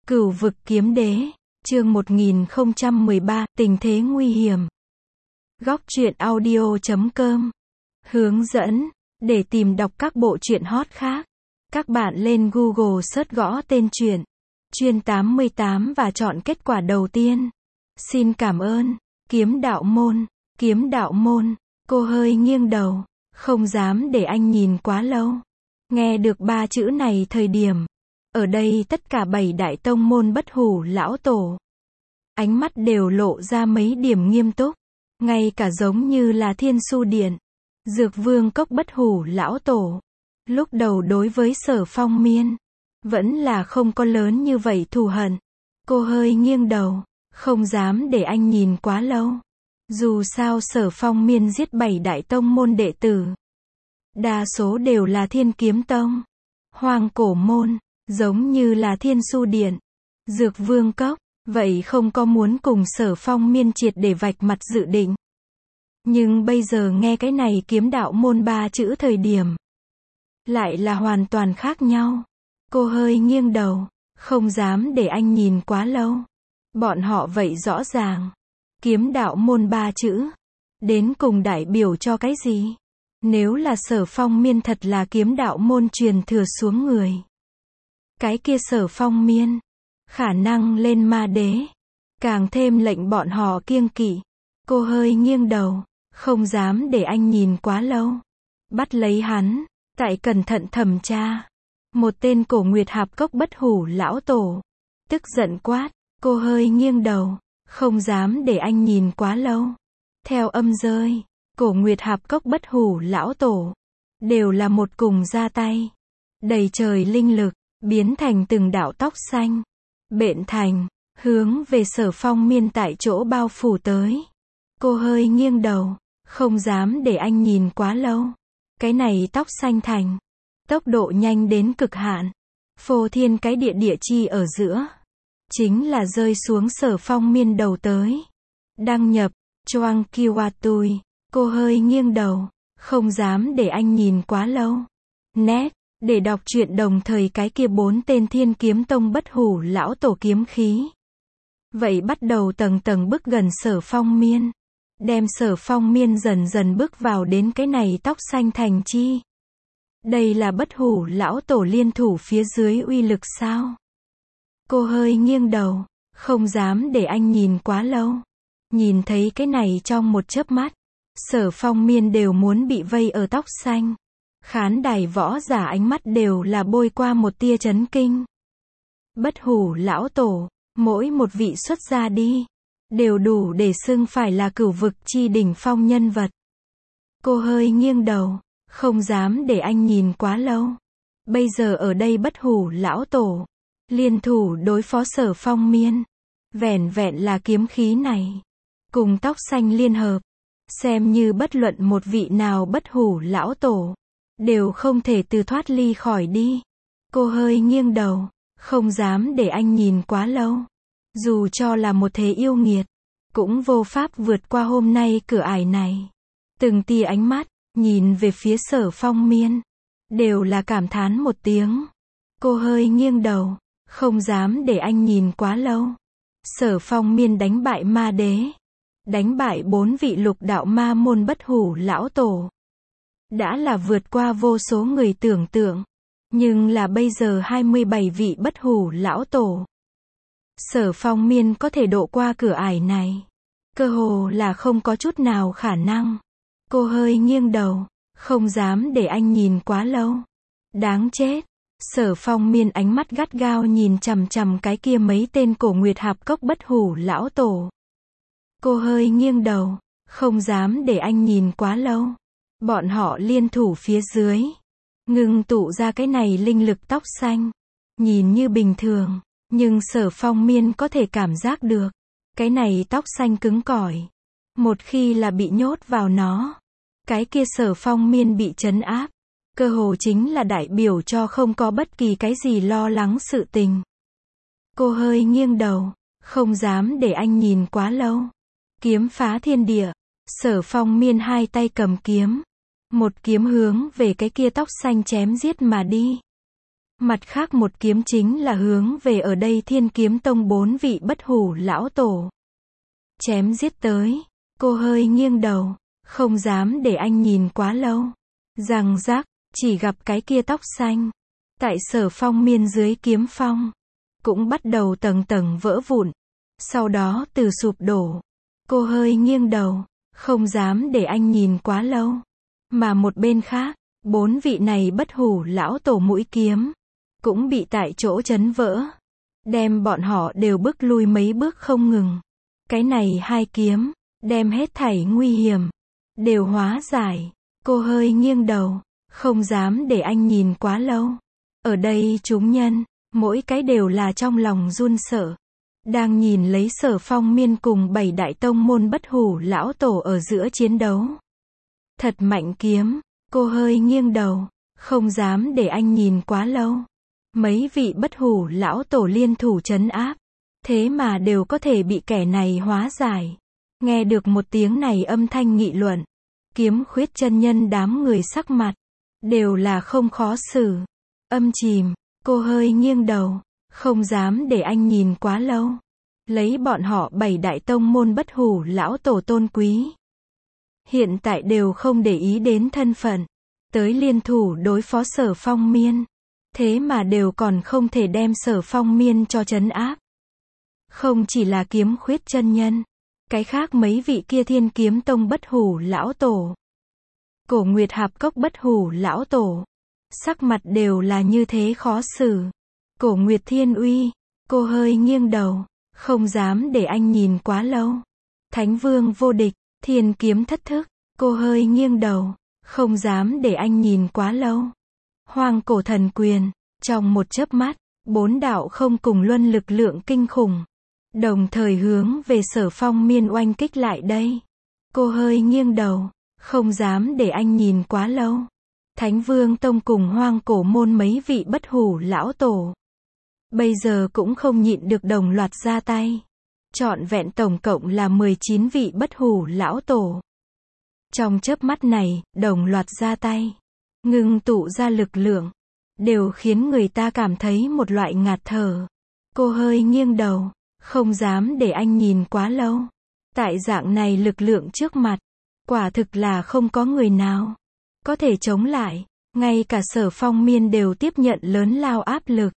Cửu vực kiếm đế, chương 1013, tình thế nguy hiểm. Góc truyện audio.com hướng dẫn, để tìm đọc các bộ truyện hot khác. Các bạn lên Google search gõ tên truyện, Chuyên 88 và chọn kết quả đầu tiên. Xin cảm ơn. Kiếm đạo môn, cô hơi nghiêng đầu, không dám để anh nhìn quá lâu. Nghe được ba chữ này thời điểm. Ở đây tất cả 7 đại tông môn bất hủ lão tổ. Ánh mắt đều lộ ra mấy điểm nghiêm túc. Ngay cả giống như là Thiên Su Điện, Dược Vương Cốc bất hủ lão tổ. Lúc đầu đối với Sở Phong Miên, vẫn là không có lớn như vậy thù hận. Cô hơi nghiêng đầu, không dám để anh nhìn quá lâu. Dù sao Sở Phong Miên giết 7 đại tông môn đệ tử. Đa số đều là Thiên Kiếm Tông, Hoang Cổ Môn, giống như là Thiên Su Điện, Dược Vương Cốc, vậy không có muốn cùng Sở Phong Miên triệt để vạch mặt dự định. Nhưng bây giờ nghe cái này kiếm đạo môn ba chữ thời điểm, lại là hoàn toàn khác nhau. Cô hơi nghiêng đầu, không dám để anh nhìn quá lâu. Bọn họ vậy rõ ràng. Kiếm đạo môn ba chữ, đến cùng đại biểu cho cái gì? Nếu là Sở Phong Miên thật là kiếm đạo môn truyền thừa xuống người, cái kia Sở Phong Miên, khả năng lên ma đế, càng thêm lệnh bọn họ kiêng kỵ. Cô hơi nghiêng đầu, không dám để anh nhìn quá lâu. Bắt lấy hắn, tại cẩn thận thẩm tra. Một tên Cổ Nguyệt Hạp Cốc bất hủ lão tổ, tức giận quát. Cô hơi nghiêng đầu, không dám để anh nhìn quá lâu. Theo âm rơi, Cổ Nguyệt Hạp Cốc bất hủ lão tổ, đều là một cùng ra tay. Đầy trời linh lực, biến thành từng đạo tóc xanh. Bện thành, hướng về Sở Phong Miên tại chỗ bao phủ tới. Cô hơi nghiêng đầu, không dám để anh nhìn quá lâu. Cái này tóc xanh thành, tốc độ nhanh đến cực hạn. Phô thiên cái địa chi ở giữa, chính là rơi xuống Sở Phong Miên đầu tới. Đăng nhập, Choang Kiwatui. Cô hơi nghiêng đầu, không dám để anh nhìn quá lâu. Nét, để đọc truyện đồng thời cái kia 4 tên Thiên Kiếm Tông bất hủ lão tổ kiếm khí. Vậy bắt đầu tầng tầng bước gần Sở Phong Miên. Đem Sở Phong Miên dần dần bước vào đến cái này tóc xanh thành chi. Đây là bất hủ lão tổ liên thủ phía dưới uy lực sao? Cô hơi nghiêng đầu, không dám để anh nhìn quá lâu. Nhìn thấy cái này trong một chớp mắt, Sở Phong Miên đều muốn bị vây ở tóc xanh. Khán đài võ giả ánh mắt đều là bôi qua một tia chấn kinh. Bất hủ lão tổ, mỗi một vị xuất ra đi, đều đủ để xưng phải là cửu vực chi đỉnh phong nhân vật. Cô hơi nghiêng đầu, không dám để anh nhìn quá lâu. Bây giờ ở đây bất hủ lão tổ, liên thủ đối phó Sở Phong Miên. Vẻn vẹn là kiếm khí này, cùng tóc xanh liên hợp, xem như bất luận một vị nào bất hủ lão tổ, đều không thể từ thoát ly khỏi đi. Cô hơi nghiêng đầu, không dám để anh nhìn quá lâu. Dù cho là một thế yêu nghiệt, cũng vô pháp vượt qua hôm nay cửa ải này. Từng tia ánh mắt, nhìn về phía Sở Phong Miên, đều là cảm thán một tiếng. Cô hơi nghiêng đầu, không dám để anh nhìn quá lâu. Sở Phong Miên đánh bại ma đế, đánh bại 4 vị lục đạo ma môn bất hủ lão tổ. Đã là vượt qua vô số người tưởng tượng. Nhưng là bây giờ 27 vị bất hủ lão tổ. Sở Phong Miên có thể độ qua cửa ải này, cơ hồ là không có chút nào khả năng. Cô hơi nghiêng đầu, không dám để anh nhìn quá lâu. Đáng chết. Sở Phong Miên ánh mắt gắt gao nhìn chằm chằm cái kia mấy tên Cổ Nguyệt Hạp Cốc bất hủ lão tổ. Cô hơi nghiêng đầu, không dám để anh nhìn quá lâu. Bọn họ liên thủ phía dưới, ngưng tụ ra cái này linh lực tóc xanh. Nhìn như bình thường, nhưng Sở Phong Miên có thể cảm giác được, cái này tóc xanh cứng cỏi. Một khi là bị nhốt vào nó, cái kia Sở Phong Miên bị trấn áp, cơ hồ chính là đại biểu cho không có bất kỳ cái gì lo lắng sự tình. Cô hơi nghiêng đầu, không dám để anh nhìn quá lâu. Kiếm phá thiên địa, Sở Phong Miên hai tay cầm kiếm, một kiếm hướng về cái kia tóc xanh chém giết mà đi. Mặt khác một kiếm chính là hướng về ở đây Thiên Kiếm Tông 4 vị bất hủ lão tổ. Chém giết tới. Cô hơi nghiêng đầu, không dám để anh nhìn quá lâu. Răng rác, chỉ gặp cái kia tóc xanh. Tại Sở Phong Miên dưới kiếm phong, cũng bắt đầu tầng tầng vỡ vụn. Sau đó từ sụp đổ. Cô hơi nghiêng đầu, không dám để anh nhìn quá lâu. Mà một bên khác, 4 vị này bất hủ lão tổ mũi kiếm, cũng bị tại chỗ chấn vỡ. Đem bọn họ đều bước lui mấy bước không ngừng. Cái này 2 kiếm, đem hết thảy nguy hiểm, đều hóa giải. Cô hơi nghiêng đầu, không dám để anh nhìn quá lâu. Ở đây chúng nhân, mỗi cái đều là trong lòng run sợ. Đang nhìn lấy Sở Phong Miên cùng 7 đại tông môn bất hủ lão tổ ở giữa chiến đấu. Thật mạnh kiếm, cô hơi nghiêng đầu, không dám để anh nhìn quá lâu. Mấy vị bất hủ lão tổ liên thủ trấn áp, thế mà đều có thể bị kẻ này hóa giải. Nghe được một tiếng này âm thanh nghị luận, Kiếm Khuyết chân nhân đám người sắc mặt đều là không khó xử, âm chìm. Cô hơi nghiêng đầu, không dám để anh nhìn quá lâu. Lấy bọn họ 7 đại tông môn bất hủ lão tổ tôn quý, hiện tại đều không để ý đến thân phận, tới liên thủ đối phó Sở Phong Miên. Thế mà đều còn không thể đem Sở Phong Miên cho trấn áp. Không chỉ là Kiếm Khuyết chân nhân, cái khác mấy vị kia Thiên Kiếm Tông bất hủ lão tổ, Cổ Nguyệt Hạp Cốc bất hủ lão tổ, sắc mặt đều là như thế khó xử. Cổ Nguyệt Thiên Uy, cô hơi nghiêng đầu, không dám để anh nhìn quá lâu. Thánh Vương Vô Địch, Thiên Kiếm Thất Thức, cô hơi nghiêng đầu, không dám để anh nhìn quá lâu. Hoang Cổ Thần Quyền, trong một chớp mắt, 4 đạo không cùng luân lực lượng kinh khủng, đồng thời hướng về Sở Phong Miên oanh kích lại đây. Cô hơi nghiêng đầu, không dám để anh nhìn quá lâu. Thánh Vương Tông cùng Hoang Cổ môn mấy vị bất hủ lão tổ, bây giờ cũng không nhịn được đồng loạt ra tay. Trọn vẹn tổng cộng là 19 vị bất hủ lão tổ. Trong chớp mắt này, đồng loạt ra tay, ngưng tụ ra lực lượng, đều khiến người ta cảm thấy một loại ngạt thở. Cô hơi nghiêng đầu, không dám để anh nhìn quá lâu. Tại dạng này lực lượng trước mặt, quả thực là không có người nào có thể chống lại. Ngay cả Sở Phong Miên đều tiếp nhận lớn lao áp lực.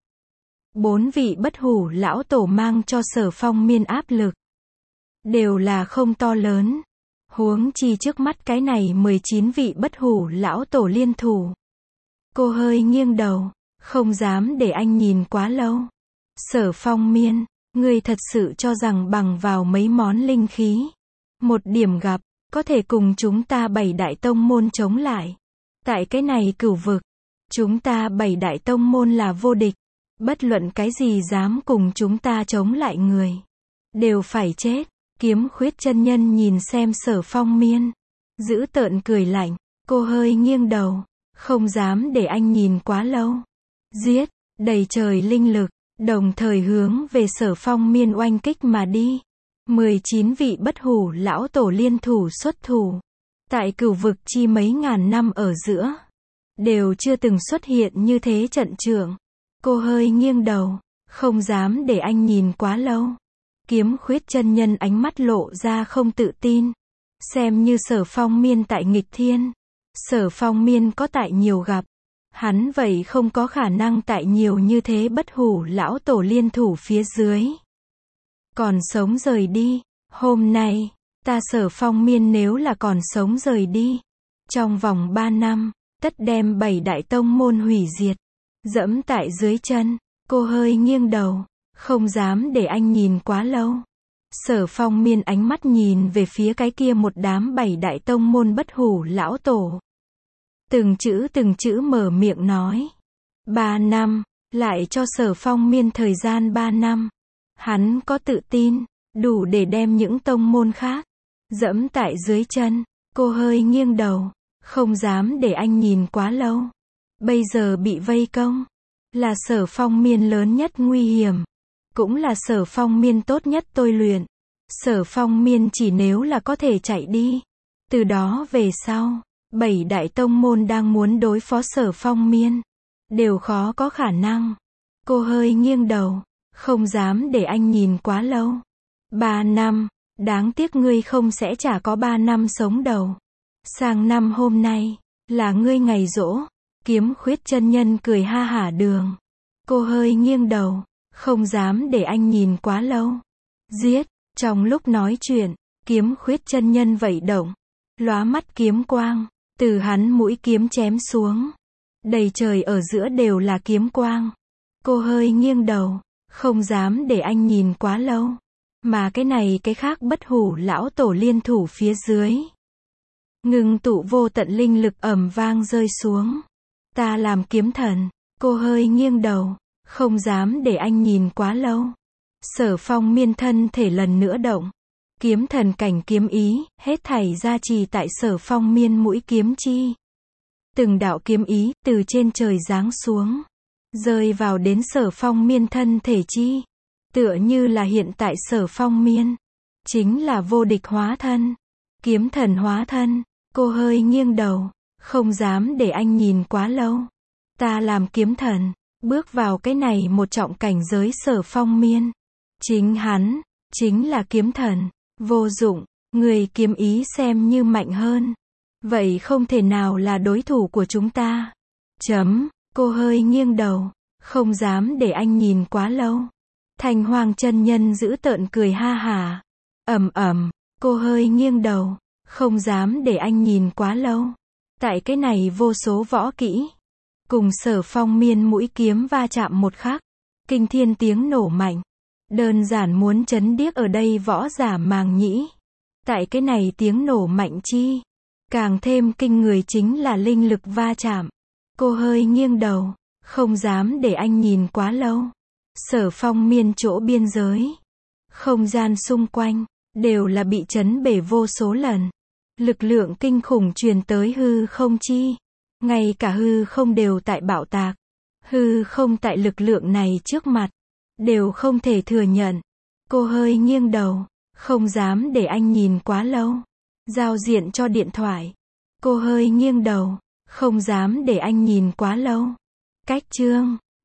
4 vị bất hủ lão tổ mang cho Sở Phong Miên áp lực đều là không to lớn. Huống chi trước mắt cái này 19 vị bất hủ lão tổ liên thủ. Cô hơi nghiêng đầu, không dám để anh nhìn quá lâu. Sở Phong Miên, ngươi thật sự cho rằng bằng vào mấy món linh khí, một điểm gặp, có thể cùng chúng ta 7 đại tông môn chống lại. Tại cái này cửu vực, chúng ta 7 đại tông môn là vô địch. Bất luận cái gì dám cùng chúng ta chống lại người, đều phải chết. Kiếm Khuyết chân nhân nhìn xem Sở Phong Miên, dữ tợn cười lạnh. Cô hơi nghiêng đầu, không dám để anh nhìn quá lâu. Giết, đầy trời linh lực, đồng thời hướng về Sở Phong Miên oanh kích mà đi. 19 vị bất hủ lão tổ liên thủ xuất thủ. Tại cửu vực chi mấy ngàn năm ở giữa, đều chưa từng xuất hiện như thế trận trưởng. Cô hơi nghiêng đầu, không dám để anh nhìn quá lâu. Kiếm Khuyết chân nhân ánh mắt lộ ra không tự tin. Xem như Sở Phong Miên tại nghịch thiên, Sở Phong Miên có tại nhiều gặp, hắn vậy không có khả năng tại nhiều như thế bất hủ lão tổ liên thủ phía dưới còn sống rời đi. Hôm nay, ta Sở Phong Miên nếu là còn sống rời đi, trong vòng 3 năm, tất đem 7 đại tông môn hủy diệt, dẫm tại dưới chân. Cô hơi nghiêng đầu, không dám để anh nhìn quá lâu. Sở Phong Miên ánh mắt nhìn về phía cái kia một đám 7 đại tông môn bất hủ lão tổ. Từng chữ mở miệng nói. 3 năm, lại cho Sở Phong Miên thời gian 3 năm. Hắn có tự tin, đủ để đem những tông môn khác dẫm tại dưới chân. Cô hơi nghiêng đầu, không dám để anh nhìn quá lâu. Bây giờ bị vây công, là Sở Phong Miên lớn nhất nguy hiểm, cũng là Sở Phong Miên tốt nhất tôi luyện. Sở Phong Miên chỉ nếu là có thể chạy đi, từ đó về sau, 7 đại tông môn đang muốn đối phó Sở Phong Miên, đều khó có khả năng. Cô hơi nghiêng đầu, không dám để anh nhìn quá lâu. 3 năm, đáng tiếc ngươi không sẽ chả có 3 năm sống đầu. Sang năm hôm nay, là ngươi ngày giỗ. Kiếm Khuyết chân nhân cười ha hả đường. Cô hơi nghiêng đầu, không dám để anh nhìn quá lâu. Giết, trong lúc nói chuyện, Kiếm Khuyết chân nhân vẩy động, lóa mắt kiếm quang, từ hắn mũi kiếm chém xuống. Đầy trời ở giữa đều là kiếm quang. Cô hơi nghiêng đầu, không dám để anh nhìn quá lâu. Mà cái này cái khác bất hủ lão tổ liên thủ phía dưới. Ngưng tụ vô tận linh lực ầm vang rơi xuống. Ta làm kiếm thần. Cô hơi nghiêng đầu, không dám để anh nhìn quá lâu. Sở Phong Miên thân thể lần nữa động. Kiếm thần cảnh kiếm ý, hết thảy gia trì tại Sở Phong Miên mũi kiếm chi. Từng đạo kiếm ý, từ trên trời giáng xuống. Rơi vào đến Sở Phong Miên thân thể chi. Tựa như là hiện tại Sở Phong Miên. Chính là vô địch hóa thân. Kiếm thần hóa thân. Cô hơi nghiêng đầu, không dám để anh nhìn quá lâu. Ta làm kiếm thần, bước vào cái này một trọng cảnh giới Sở Phong Miên. Chính hắn, chính là kiếm thần. Vô dụng, người kiếm ý xem như mạnh hơn. Vậy không thể nào là đối thủ của chúng ta. Cô hơi nghiêng đầu, không dám để anh nhìn quá lâu. Thành Hoàng chân nhân giữ tợn cười ha hả. Cô hơi nghiêng đầu, không dám để anh nhìn quá lâu. Tại cái này vô số võ kỹ. Cùng Sở Phong Miên mũi kiếm va chạm một khắc. Kinh thiên tiếng nổ mạnh. Đơn giản muốn chấn điếc ở đây võ giả màng nhĩ. Tại cái này tiếng nổ mạnh chi. Càng thêm kinh người chính là linh lực va chạm. Cô hơi nghiêng đầu, không dám để anh nhìn quá lâu. Sở Phong Miên chỗ biên giới. Không gian xung quanh, đều là bị chấn bể vô số lần. Lực lượng kinh khủng truyền tới hư không chi. Ngay cả hư không đều tại bạo tạc. Hư không tại lực lượng này trước mặt. Đều không thể thừa nhận. Cô hơi nghiêng đầu, không dám để anh nhìn quá lâu. Giao diện cho điện thoại. Cô hơi nghiêng đầu, không dám để anh nhìn quá lâu. Cách chương